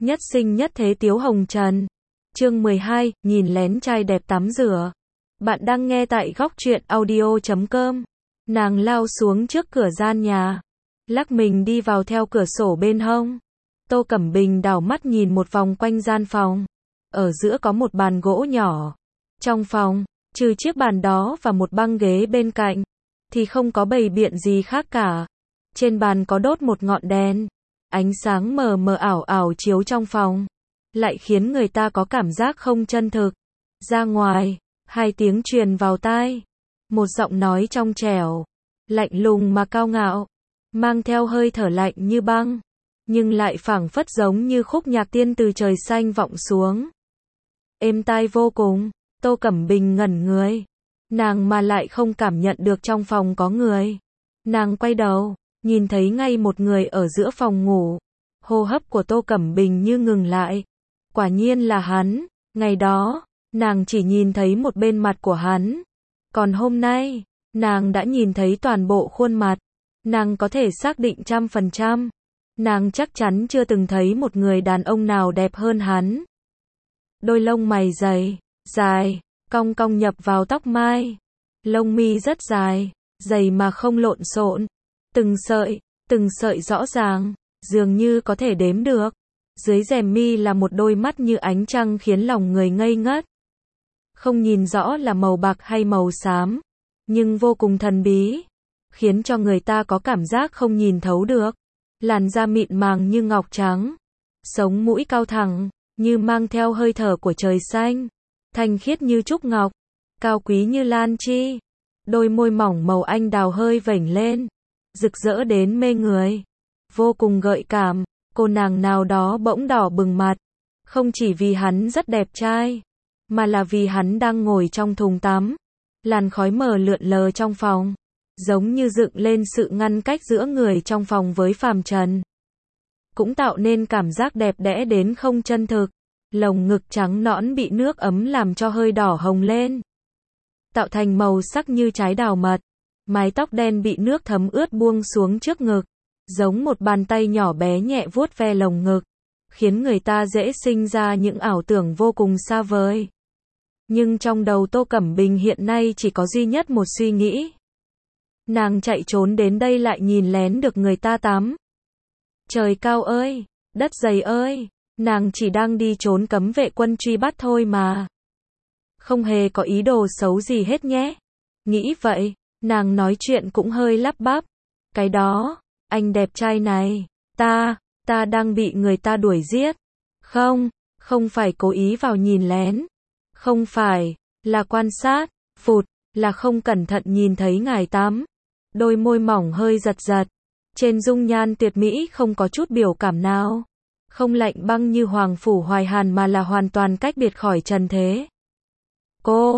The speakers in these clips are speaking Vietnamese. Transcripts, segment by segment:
Nhất sinh nhất thế Tiếu Hồng Trần. Chương 12, nhìn lén trai đẹp tắm rửa. Bạn đang nghe tại góc truyện audio.com. Nàng lao xuống trước cửa gian nhà, lắc mình đi vào theo cửa sổ bên hông. Tô Cẩm Bình đảo mắt nhìn một vòng quanh gian phòng. Ở giữa có một bàn gỗ nhỏ. Trong phòng, trừ chiếc bàn đó và một băng ghế bên cạnh, thì không có bày biện gì khác cả. Trên bàn có đốt một ngọn đèn. Ánh sáng mờ mờ ảo ảo chiếu trong phòng, lại khiến người ta có cảm giác không chân thực. Ra ngoài, hai tiếng truyền vào tai. Một giọng nói trong trẻo, lạnh lùng mà cao ngạo, mang theo hơi thở lạnh như băng, nhưng lại phảng phất giống như khúc nhạc tiên từ trời xanh vọng xuống. Êm tai vô cùng, Tô Cẩm Bình ngẩn người. Nàng mà lại không cảm nhận được trong phòng có người. Nàng quay đầu, nhìn thấy ngay một người ở giữa phòng ngủ. Hô hấp của Tô Cẩm Bình như ngừng lại. Quả nhiên là hắn. Ngày đó, nàng chỉ nhìn thấy một bên mặt của hắn. Còn hôm nay, nàng đã nhìn thấy toàn bộ khuôn mặt. Nàng có thể xác định 100%. Nàng chắc chắn chưa từng thấy một người đàn ông nào đẹp hơn hắn. Đôi lông mày dày, dài, cong cong nhập vào tóc mai. Lông mi rất dài, dày mà không lộn xộn. Từng sợi rõ ràng, dường như có thể đếm được. Dưới rèm mi là một đôi mắt như ánh trăng khiến lòng người ngây ngất. Không nhìn rõ là màu bạc hay màu xám, nhưng vô cùng thần bí, khiến cho người ta có cảm giác không nhìn thấu được. Làn da mịn màng như ngọc trắng, sống mũi cao thẳng, như mang theo hơi thở của trời xanh, thanh khiết như trúc ngọc, cao quý như lan chi. Đôi môi mỏng màu anh đào hơi vểnh lên, rực rỡ đến mê người, vô cùng gợi cảm. Cô nàng nào đó bỗng đỏ bừng mặt, không chỉ vì hắn rất đẹp trai, mà là vì hắn đang ngồi trong thùng tắm. Làn khói mờ lượn lờ trong phòng, giống như dựng lên sự ngăn cách giữa người trong phòng với phàm trần, cũng tạo nên cảm giác đẹp đẽ đến không chân thực. Lồng ngực trắng nõn bị nước ấm làm cho hơi đỏ hồng lên, tạo thành màu sắc như trái đào mật. Mái tóc đen bị nước thấm ướt buông xuống trước ngực, giống một bàn tay nhỏ bé nhẹ vuốt ve lồng ngực, khiến người ta dễ sinh ra những ảo tưởng vô cùng xa vời. Nhưng trong đầu Tô Cẩm Bình hiện nay chỉ có duy nhất một suy nghĩ. Nàng chạy trốn đến đây lại nhìn lén được người ta tắm. Trời cao ơi, đất dày ơi, nàng chỉ đang đi trốn cấm vệ quân truy bắt thôi mà. Không hề có ý đồ xấu gì hết nhé. Nghĩ vậy, nàng nói chuyện cũng hơi lắp bắp. Cái đó, anh đẹp trai này, ta đang bị người ta đuổi giết. Không phải cố ý vào nhìn lén. Không phải, là quan sát. Là không cẩn thận nhìn thấy ngài tắm. Đôi môi mỏng hơi giật giật. Trên dung nhan tuyệt mỹ không có chút biểu cảm nào. Không lạnh băng như Hoàng Phủ Hoài Hàn mà là hoàn toàn cách biệt khỏi trần thế. Cô,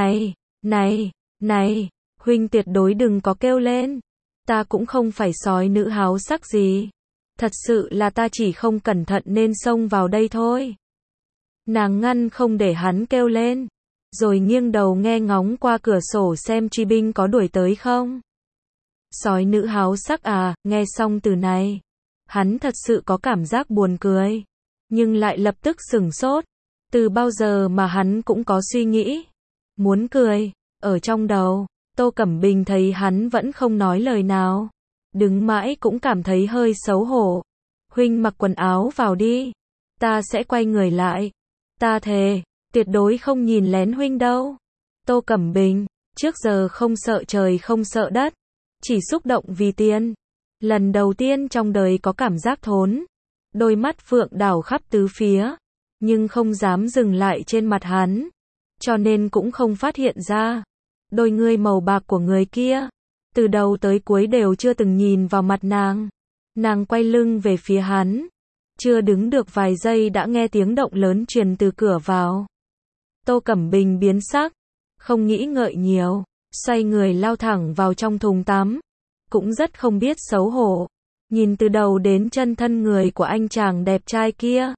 này, huynh tuyệt đối đừng có kêu lên. Ta cũng không phải sói nữ háo sắc gì. Thật sự là ta chỉ không cẩn thận nên xông vào đây thôi. Nàng ngăn không để hắn kêu lên, rồi nghiêng đầu nghe ngóng qua cửa sổ xem truy binh có đuổi tới không. Sói nữ háo sắc à, nghe xong từ này, hắn thật sự có cảm giác buồn cười, nhưng lại lập tức sửng sốt. Từ bao giờ mà hắn cũng có suy nghĩ muốn cười, ở trong đầu. Tô Cẩm Bình thấy hắn vẫn không nói lời nào, đứng mãi cũng cảm thấy hơi xấu hổ. Huynh mặc quần áo vào đi, ta sẽ quay người lại. Ta thề, tuyệt đối không nhìn lén huynh đâu. Tô Cẩm Bình, trước giờ không sợ trời không sợ đất, chỉ xúc động vì tiền. Lần đầu tiên trong đời có cảm giác thốn. Đôi mắt phượng đảo khắp tứ phía, nhưng không dám dừng lại trên mặt hắn, cho nên cũng không phát hiện ra. Đôi ngươi màu bạc của người kia, từ đầu tới cuối đều chưa từng nhìn vào mặt nàng. Nàng quay lưng về phía hắn, chưa đứng được vài giây đã nghe tiếng động lớn truyền từ cửa vào. Tô Cẩm Bình biến sắc, không nghĩ ngợi nhiều, xoay người lao thẳng vào trong thùng tắm, cũng rất không biết xấu hổ, nhìn từ đầu đến chân thân người của anh chàng đẹp trai kia.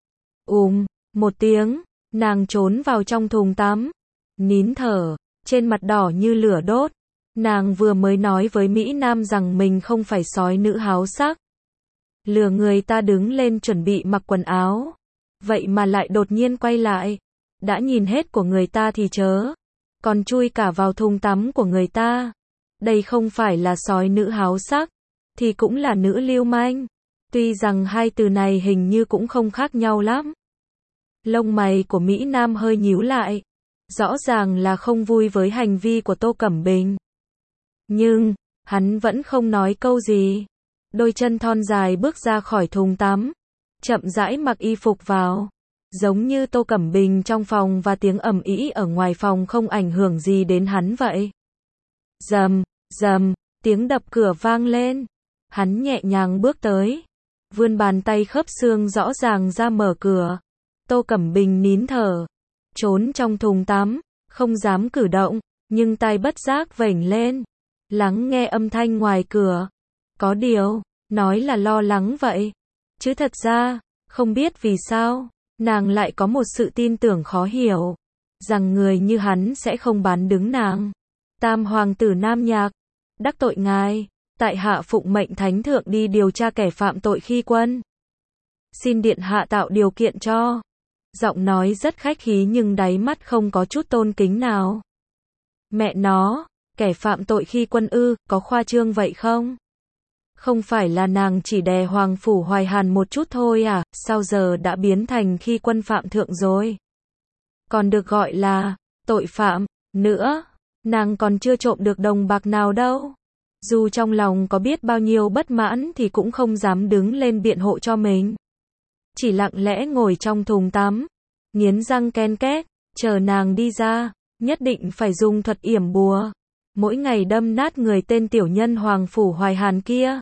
Một tiếng, nàng trốn vào trong thùng tắm, nín thở, trên mặt đỏ như lửa đốt. Nàng vừa mới nói với Mỹ Nam rằng mình không phải sói nữ háo sắc. Lừa người ta đứng lên chuẩn bị mặc quần áo. Vậy mà lại đột nhiên quay lại. Đã nhìn hết của người ta thì chớ. Còn chui cả vào thùng tắm của người ta. Đây không phải là sói nữ háo sắc. Thì cũng là nữ lưu manh. Tuy rằng hai từ này hình như cũng không khác nhau lắm. Lông mày của Mỹ Nam hơi nhíu lại. Rõ ràng là không vui với hành vi của Tô Cẩm Bình. Nhưng, hắn vẫn không nói câu gì. Đôi chân thon dài bước ra khỏi thùng tắm. Chậm rãi mặc y phục vào. Giống như Tô Cẩm Bình trong phòng và tiếng ầm ĩ ở ngoài phòng không ảnh hưởng gì đến hắn vậy. Rầm, rầm, tiếng đập cửa vang lên. Hắn nhẹ nhàng bước tới. Vươn bàn tay khớp xương rõ ràng ra mở cửa. Tô Cẩm Bình nín thở. Trốn trong thùng tắm. Không dám cử động. Nhưng tai bất giác vểnh lên. Lắng nghe âm thanh ngoài cửa. Có điều, nói là lo lắng vậy. Chứ thật ra, không biết vì sao, nàng lại có một sự tin tưởng khó hiểu. Rằng người như hắn sẽ không bán đứng nàng. Tam hoàng tử Nam Nhạc. Đắc tội ngài. Tại hạ phụng mệnh thánh thượng đi điều tra kẻ phạm tội khi quân. Xin điện hạ tạo điều kiện cho. Giọng nói rất khách khí nhưng đáy mắt không có chút tôn kính nào. Mẹ nó, kẻ phạm tội khi quân ư, có khoa trương vậy không? Không phải là nàng chỉ đè Hoàng Phủ Hoài Hàn một chút thôi à, sao giờ đã biến thành khi quân phạm thượng rồi? Còn được gọi là tội phạm nữa, nàng còn chưa trộm được đồng bạc nào đâu. Dù trong lòng có biết bao nhiêu bất mãn thì cũng không dám đứng lên biện hộ cho mình. Chỉ lặng lẽ ngồi trong thùng tắm, nghiến răng ken két, chờ nàng đi ra, nhất định phải dùng thuật yểm bùa. Mỗi ngày đâm nát người tên tiểu nhân Hoàng Phủ Hoài Hàn kia.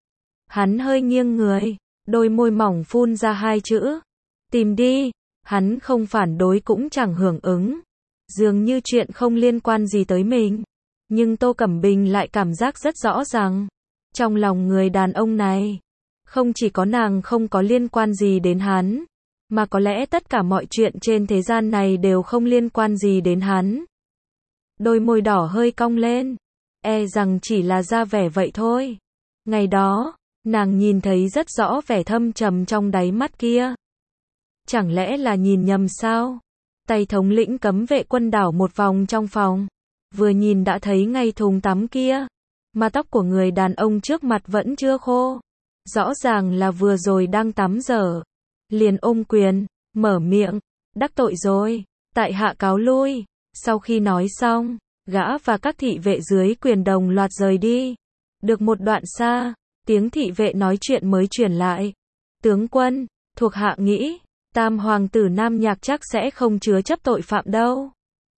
Hắn hơi nghiêng người, đôi môi mỏng phun ra hai chữ. Tìm đi, hắn không phản đối cũng chẳng hưởng ứng. Dường như chuyện không liên quan gì tới mình. Nhưng Tô Cẩm Bình lại cảm giác rất rõ rằng, trong lòng người đàn ông này, không chỉ có nàng không có liên quan gì đến hắn, mà có lẽ tất cả mọi chuyện trên thế gian này đều không liên quan gì đến hắn. Đôi môi đỏ hơi cong lên, e rằng chỉ là ra vẻ vậy thôi. Ngày đó, nàng nhìn thấy rất rõ vẻ thâm trầm trong đáy mắt kia. Chẳng lẽ là nhìn nhầm sao? Tay thống lĩnh cấm vệ quân đảo một vòng trong phòng. Vừa nhìn đã thấy ngay thùng tắm kia. Mà tóc của người đàn ông trước mặt vẫn chưa khô. Rõ ràng là vừa rồi đang tắm dở. Liền ôm quyền, mở miệng. Đắc tội rồi, tại hạ cáo lui. Sau khi nói xong, gã và các thị vệ dưới quyền đồng loạt rời đi. Được một đoạn xa, tiếng thị vệ nói chuyện mới truyền lại. Tướng quân, thuộc hạ nghĩ, Tam hoàng tử Nam Nhạc chắc sẽ không chứa chấp tội phạm đâu.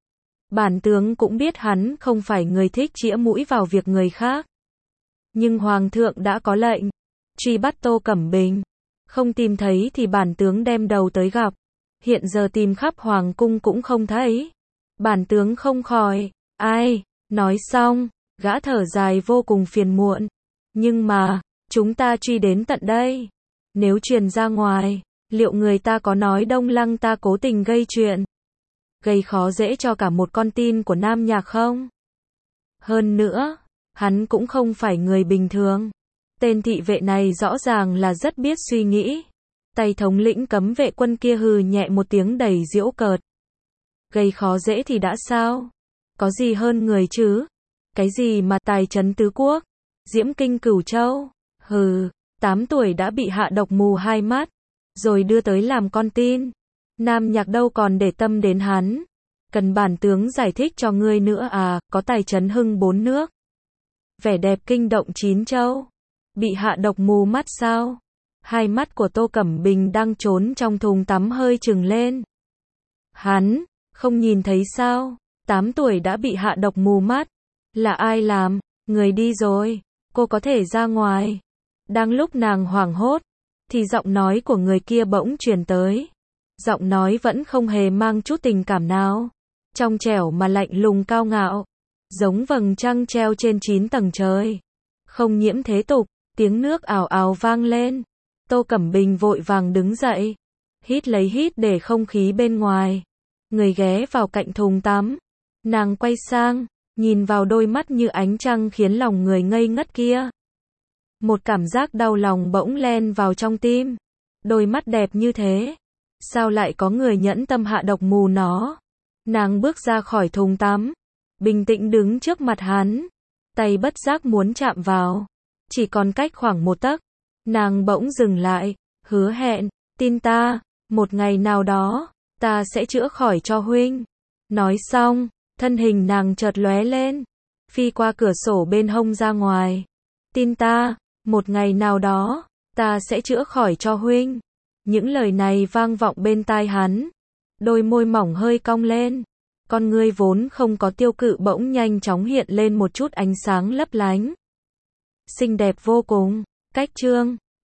Bản tướng cũng biết hắn không phải người thích chĩa mũi vào việc người khác. Nhưng hoàng thượng đã có lệnh truy bắt Tô Cẩm Bình. Không tìm thấy thì bản tướng đem đầu tới gặp. Hiện giờ tìm khắp hoàng cung cũng không thấy. Bản tướng không khỏi. Ai? Nói xong, gã thở dài vô cùng phiền muộn. Nhưng mà, chúng ta truy đến tận đây. Nếu truyền ra ngoài, liệu người ta có nói Đông Lăng ta cố tình gây chuyện, gây khó dễ cho cả một con tin của Nam Nhạc không? Hơn nữa, hắn cũng không phải người bình thường. Tên thị vệ này rõ ràng là rất biết suy nghĩ. Tay thống lĩnh cấm vệ quân kia hừ nhẹ một tiếng đầy giễu cợt. Gây khó dễ thì đã sao? Có gì hơn người chứ? Cái gì mà tài trấn tứ quốc? Diễm kinh Cửu Châu? Hừ, 8 tuổi đã bị hạ độc mù hai mắt, rồi đưa tới làm con tin. Nam Nhạc đâu còn để tâm đến hắn. Cần bản tướng giải thích cho ngươi nữa à, có tài trấn hưng 4 nước. Vẻ đẹp kinh động 9 châu. Bị hạ độc mù mắt sao? Hai mắt của Tô Cẩm Bình đang trốn trong thùng tắm hơi trừng lên. Hắn, không nhìn thấy sao? 8 tuổi đã bị hạ độc mù mắt. Là ai làm? Người đi rồi. Cô có thể ra ngoài. Đang lúc nàng hoảng hốt, thì giọng nói của người kia bỗng truyền tới. Giọng nói vẫn không hề mang chút tình cảm nào. Trong trẻo mà lạnh lùng cao ngạo. Giống vầng trăng treo trên 9 tầng trời. Không nhiễm thế tục, tiếng nước ào ào vang lên. Tô Cẩm Bình vội vàng đứng dậy. Hít lấy hít để không khí bên ngoài. Người ghé vào cạnh thùng tắm. Nàng quay sang, nhìn vào đôi mắt như ánh trăng khiến lòng người ngây ngất kia. Một cảm giác đau lòng bỗng len vào trong tim. Đôi mắt đẹp như thế, sao lại có người nhẫn tâm hạ độc mù nó? Nàng bước ra khỏi thùng tắm, bình tĩnh đứng trước mặt hắn, tay bất giác muốn chạm vào, chỉ còn cách khoảng 1 tấc. Nàng bỗng dừng lại, hứa hẹn, tin ta, một ngày nào đó, ta sẽ chữa khỏi cho huynh. Nói xong, thân hình nàng chợt lóe lên, phi qua cửa sổ bên hông ra ngoài. Tin ta, một ngày nào đó, ta sẽ chữa khỏi cho huynh. Những lời này vang vọng bên tai hắn, đôi môi mỏng hơi cong lên, con ngươi vốn không có tiêu cự bỗng nhanh chóng hiện lên một chút ánh sáng lấp lánh. Xinh đẹp vô cùng. Cách chương